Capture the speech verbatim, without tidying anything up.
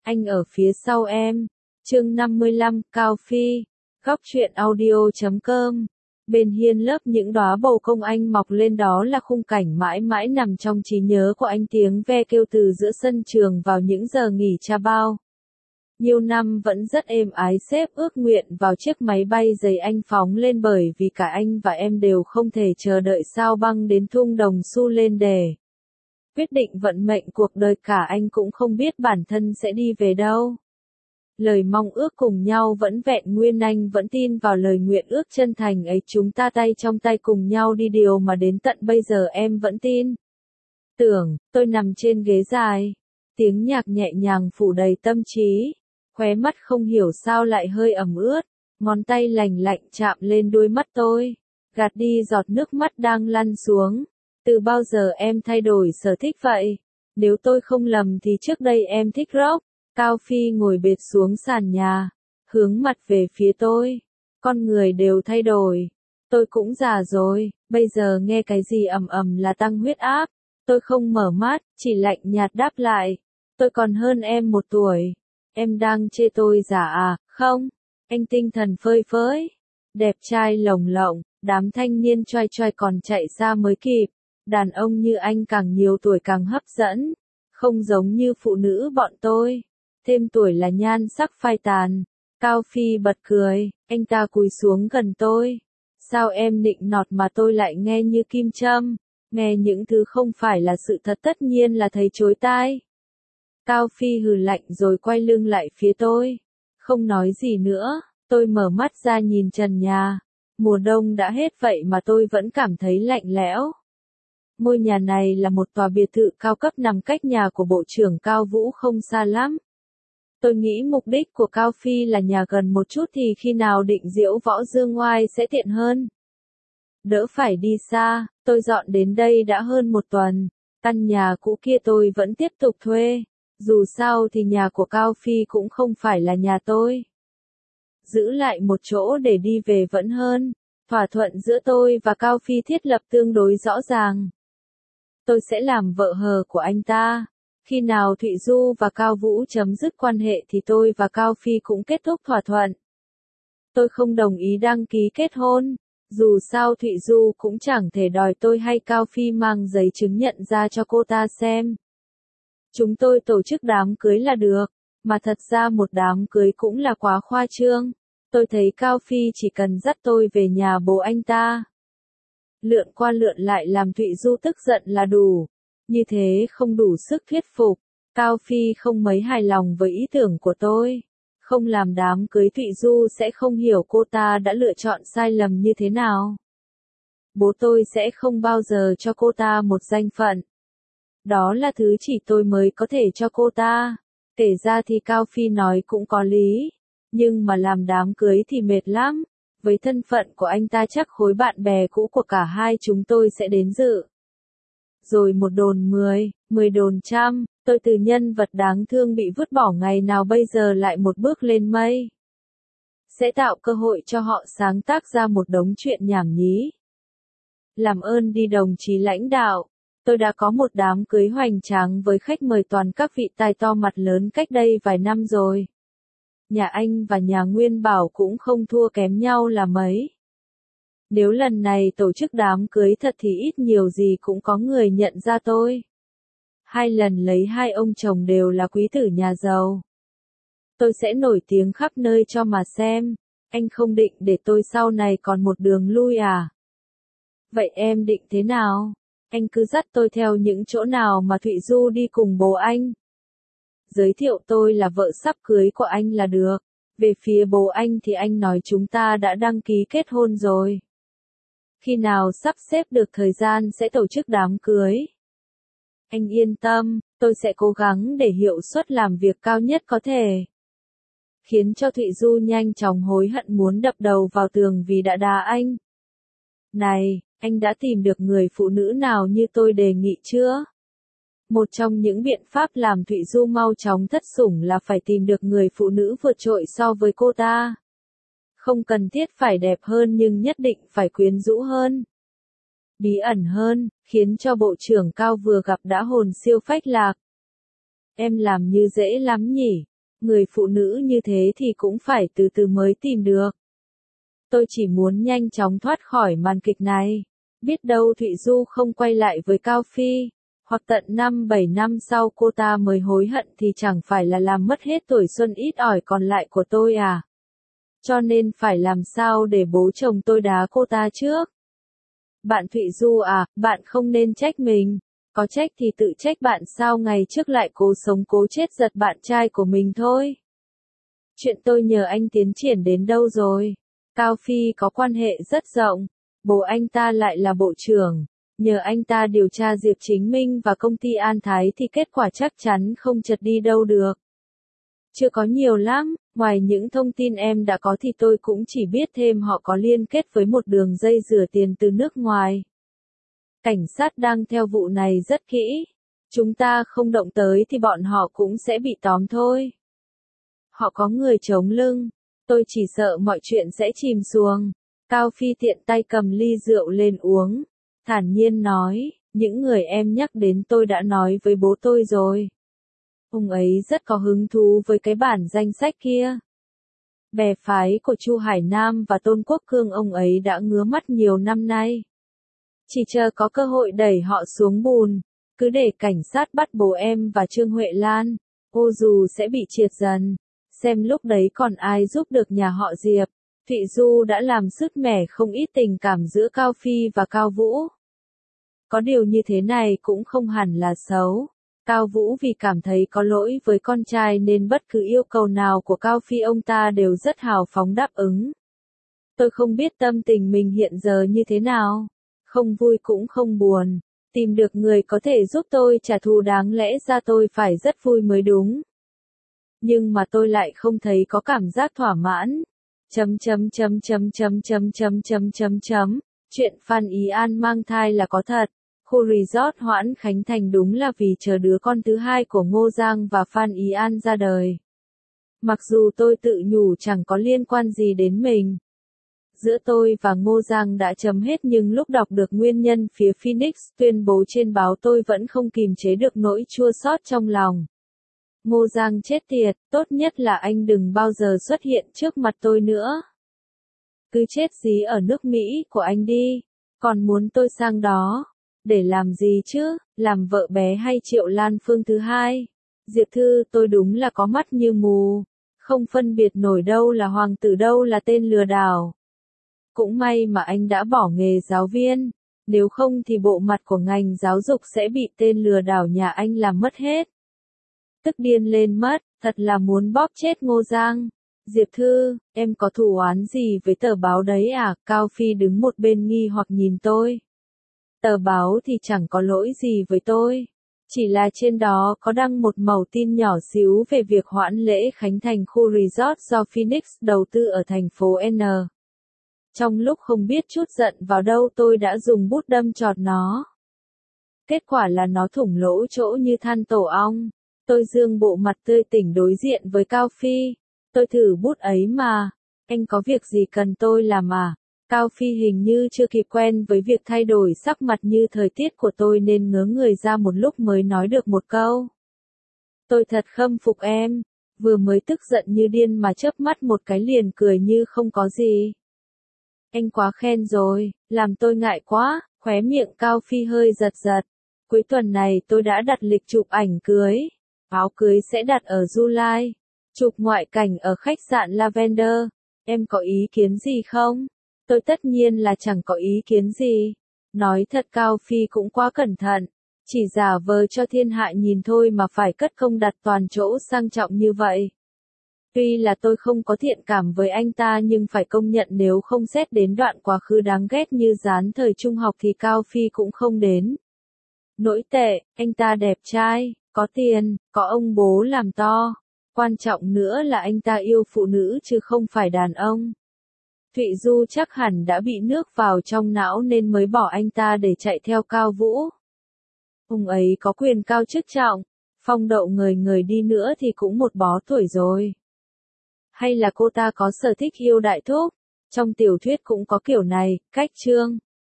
Anh ở phía sau em. Chương năm mươi lăm, Cao Phi. Góc truyện audio chấm com. Bên hiên lớp những đóa bầu công anh mọc lên, đó là khung cảnh mãi mãi nằm trong trí nhớ của anh, tiếng ve kêu từ giữa sân trường vào những giờ nghỉ tra bao. Nhiều năm vẫn rất êm ái, sếp ước nguyện vào chiếc máy bay giày anh phóng lên, bởi vì cả anh và em đều không thể chờ đợi sao băng đến thung đồng su lên để quyết định vận mệnh cuộc đời. Cả anh cũng không biết bản thân sẽ đi về đâu. Lời mong ước cùng nhau vẫn vẹn nguyên, anh vẫn tin vào lời nguyện ước chân thành ấy, chúng ta tay trong tay cùng nhau đi, điều mà đến tận bây giờ em vẫn tin. Tưởng, tôi nằm trên ghế dài, tiếng nhạc nhẹ nhàng phủ đầy tâm trí, khóe mắt không hiểu sao lại hơi ẩm ướt, ngón tay lành lạnh chạm lên đôi mắt tôi, gạt đi giọt nước mắt đang lăn xuống. Từ bao giờ em thay đổi sở thích vậy? Nếu tôi không lầm thì trước đây em thích rock. Cao Phi ngồi bệt xuống sàn nhà, hướng mặt về phía tôi. Con người đều thay đổi. Tôi cũng già rồi, bây giờ nghe cái gì ầm ầm là tăng huyết áp. Tôi không mở mắt, chỉ lạnh nhạt đáp lại. Tôi còn hơn em một tuổi. Em đang chê tôi già à? Không. Anh tinh thần phơi phới, đẹp trai lồng lộng, đám thanh niên choai choai còn chạy xa mới kịp. Đàn ông như anh càng nhiều tuổi càng hấp dẫn, không giống như phụ nữ bọn tôi. Thêm tuổi là nhan sắc phai tàn. Cao Phi bật cười, anh ta cúi xuống gần tôi. Sao em nịnh nọt mà tôi lại nghe như kim châm, nghe những thứ không phải là sự thật, tất nhiên là thấy chối tai. Cao Phi hừ lạnh rồi quay lưng lại phía tôi, không nói gì nữa. Tôi mở mắt ra nhìn trần nhà. Mùa đông đã hết vậy mà tôi vẫn cảm thấy lạnh lẽo. Ngôi nhà này là một tòa biệt thự cao cấp nằm cách nhà của Bộ trưởng Cao Vũ không xa lắm. Tôi nghĩ mục đích của Cao Phi là nhà gần một chút thì khi nào định diễu võ dương oai sẽ tiện hơn. Đỡ phải đi xa. Tôi dọn đến đây đã hơn một tuần. Căn nhà cũ kia tôi vẫn tiếp tục thuê. Dù sao thì nhà của Cao Phi cũng không phải là nhà tôi. Giữ lại một chỗ để đi về vẫn hơn. Thỏa thuận giữa tôi và Cao Phi thiết lập tương đối rõ ràng. Tôi sẽ làm vợ hờ của anh ta. Khi nào Thụy Du và Cao Vũ chấm dứt quan hệ thì tôi và Cao Phi cũng kết thúc thỏa thuận. Tôi không đồng ý đăng ký kết hôn. Dù sao Thụy Du cũng chẳng thể đòi tôi hay Cao Phi mang giấy chứng nhận ra cho cô ta xem. Chúng tôi tổ chức đám cưới là được. Mà thật ra một đám cưới cũng là quá khoa trương. Tôi thấy Cao Phi chỉ cần dắt tôi về nhà bố anh ta, lượn qua lượn lại làm Thụy Du tức giận là đủ. Như thế không đủ sức thuyết phục. Cao Phi không mấy hài lòng với ý tưởng của tôi. Không làm đám cưới Thụy Du sẽ không hiểu cô ta đã lựa chọn sai lầm như thế nào. Bố tôi sẽ không bao giờ cho cô ta một danh phận. Đó là thứ chỉ tôi mới có thể cho cô ta. Kể ra thì Cao Phi nói cũng có lý. Nhưng mà làm đám cưới thì mệt lắm. Với thân phận của anh ta chắc khối bạn bè cũ của cả hai chúng tôi sẽ đến dự. Rồi một đồn mười, mười đồn trăm, tôi từ nhân vật đáng thương bị vứt bỏ ngày nào bây giờ lại một bước lên mây. Sẽ tạo cơ hội cho họ sáng tác ra một đống chuyện nhảm nhí. Làm ơn đi đồng chí lãnh đạo, tôi đã có một đám cưới hoành tráng với khách mời toàn các vị tài to mặt lớn cách đây vài năm rồi. Nhà anh và nhà Nguyên Bảo cũng không thua kém nhau là mấy. Nếu lần này tổ chức đám cưới thật thì ít nhiều gì cũng có người nhận ra tôi. Hai lần lấy hai ông chồng đều là quý tử nhà giàu. Tôi sẽ nổi tiếng khắp nơi cho mà xem. Anh không định để tôi sau này còn một đường lui à? Vậy em định thế nào? Anh cứ dắt tôi theo những chỗ nào mà Thụy Du đi cùng bố anh. Giới thiệu tôi là vợ sắp cưới của anh là được. Về phía bố anh thì anh nói chúng ta đã đăng ký kết hôn rồi. Khi nào sắp xếp được thời gian sẽ tổ chức đám cưới. Anh yên tâm, tôi sẽ cố gắng để hiệu suất làm việc cao nhất có thể. Khiến cho Thụy Du nhanh chóng hối hận muốn đập đầu vào tường vì đã đá anh. Này, anh đã tìm được người phụ nữ nào như tôi đề nghị chưa? Một trong những biện pháp làm Thụy Du mau chóng thất sủng là phải tìm được người phụ nữ vượt trội so với cô ta. Không cần thiết phải đẹp hơn nhưng nhất định phải quyến rũ hơn. Bí ẩn hơn, khiến cho Bộ trưởng Cao vừa gặp đã hồn siêu phách lạc. Em làm như dễ lắm nhỉ, Người phụ nữ như thế thì cũng phải từ từ mới tìm được. Tôi chỉ muốn nhanh chóng thoát khỏi màn kịch này. Biết đâu Thụy Du không quay lại với Cao Phi, hoặc tận năm bảy năm sau cô ta mới hối hận thì chẳng phải là làm mất hết tuổi xuân ít ỏi còn lại của tôi à? Cho nên phải làm sao để bố chồng tôi đá cô ta trước? Bạn Thụy Du à, bạn không nên trách mình. Có trách thì tự trách bạn sao ngày trước lại cố sống cố chết giật bạn trai của mình thôi. Chuyện tôi nhờ anh tiến triển đến đâu rồi? Cao Phi có quan hệ rất rộng. Bố anh ta lại là bộ trưởng. Nhờ anh ta điều tra Diệp Chính Minh và công ty An Thái thì kết quả chắc chắn không chật đi đâu được. Chưa có nhiều lắm, ngoài những thông tin em đã có thì tôi cũng chỉ biết thêm họ có liên kết với một đường dây rửa tiền từ nước ngoài. Cảnh sát đang theo vụ này rất kỹ. Chúng ta không động tới thì bọn họ cũng sẽ bị tóm thôi. Họ có người chống lưng. Tôi chỉ sợ mọi chuyện sẽ chìm xuồng. Cao Phi tiện tay cầm ly rượu lên uống. Thản nhiên nói, những người em nhắc đến tôi đã nói với bố tôi rồi. Ông ấy rất có hứng thú với cái bản danh sách kia. Bè phái của Chu Hải Nam và Tôn Quốc Cương ông ấy đã ngứa mắt nhiều năm nay. Chỉ chờ có cơ hội đẩy họ xuống bùn, cứ để cảnh sát bắt bố em và Trương Huệ Lan, ô dù sẽ bị triệt dần, xem lúc đấy còn ai giúp được nhà họ Diệp. Thụy Du đã làm sứt mẻ không ít tình cảm giữa Cao Phi và Cao Vũ. Có điều như thế này cũng không hẳn là xấu. Cao Vũ vì cảm thấy có lỗi với con trai nên bất cứ yêu cầu nào của Cao Phi ông ta đều rất hào phóng đáp ứng. Tôi không biết tâm tình mình hiện giờ như thế nào. Không vui cũng không buồn. Tìm được người có thể giúp tôi trả thù đáng lẽ ra tôi phải rất vui mới đúng. Nhưng mà tôi lại không thấy có cảm giác thỏa mãn. Chấm chấm chấm chấm chấm chấm chấm chấm chấm chấm. Chuyện Phan Ý An mang thai là có thật. Khu resort hoãn khánh thành đúng là vì chờ đứa con thứ hai của Ngô Giang và Phan Ý An ra đời. Mặc dù tôi tự nhủ chẳng có liên quan gì đến mình. Giữa tôi và Ngô Giang đã chấm hết nhưng lúc đọc được nguyên nhân phía Phoenix tuyên bố trên báo tôi vẫn không kìm chế được nỗi chua xót trong lòng. Ngô Giang chết tiệt, tốt nhất là anh đừng bao giờ xuất hiện trước mặt tôi nữa. Cứ chết dí ở nước Mỹ của anh đi, còn muốn tôi sang đó. Để làm gì chứ, làm vợ bé hay Triệu Lan Phương thứ hai? Diệp Thư, tôi đúng là có mắt như mù. Không phân biệt nổi đâu là hoàng tử đâu là tên lừa đảo. Cũng may mà anh đã bỏ nghề giáo viên. Nếu không thì bộ mặt của ngành giáo dục sẽ bị tên lừa đảo nhà anh làm mất hết. Tức điên lên mất, thật là muốn bóp chết Ngô Giang. Diệp Thư, em có thù oán gì với tờ báo đấy à? Cao Phi đứng một bên nghi hoặc nhìn tôi. Tờ báo thì chẳng có lỗi gì với tôi. Chỉ là trên đó có đăng một mẩu tin nhỏ xíu về việc hoãn lễ khánh thành khu resort do Phoenix đầu tư ở thành phố N. Trong lúc không biết chút giận vào đâu tôi đã dùng bút đâm chọt nó. Kết quả là nó thủng lỗ chỗ như than tổ ong. Tôi dương bộ mặt tươi tỉnh đối diện với Cao Phi. Tôi thử bút ấy mà. Anh có việc gì cần tôi làm à? Cao Phi hình như chưa kịp quen với việc thay đổi sắc mặt như thời tiết của tôi nên ngớ người ra một lúc mới nói được một câu. Tôi thật khâm phục em. Vừa mới tức giận như điên mà chớp mắt một cái liền cười như không có gì. Anh quá khen rồi, làm tôi ngại quá, khóe miệng Cao Phi hơi giật giật. Cuối tuần này tôi đã đặt lịch chụp ảnh cưới. Áo cưới sẽ đặt ở July. Chụp ngoại cảnh ở khách sạn Lavender. Em có ý kiến gì không? Tôi tất nhiên là chẳng có ý kiến gì. Nói thật Cao Phi cũng quá cẩn thận. Chỉ giả vờ cho thiên hạ nhìn thôi mà phải cất công đặt toàn chỗ sang trọng như vậy. Tuy là tôi không có thiện cảm với anh ta nhưng phải công nhận nếu không xét đến đoạn quá khứ đáng ghét như dán thời trung học thì Cao Phi cũng không đến nỗi tệ. Anh ta đẹp trai, có tiền, có ông bố làm to. Quan trọng nữa là anh ta yêu phụ nữ chứ không phải đàn ông. Thụy Du chắc hẳn đã bị nước vào trong não nên mới bỏ anh ta để chạy theo Cao Vũ. Ông ấy có quyền cao chức trọng, phong độ người người đi nữa thì cũng một bó tuổi rồi. Hay là cô ta có sở thích yêu đại thúc? Trong tiểu thuyết cũng có kiểu này, cách chương.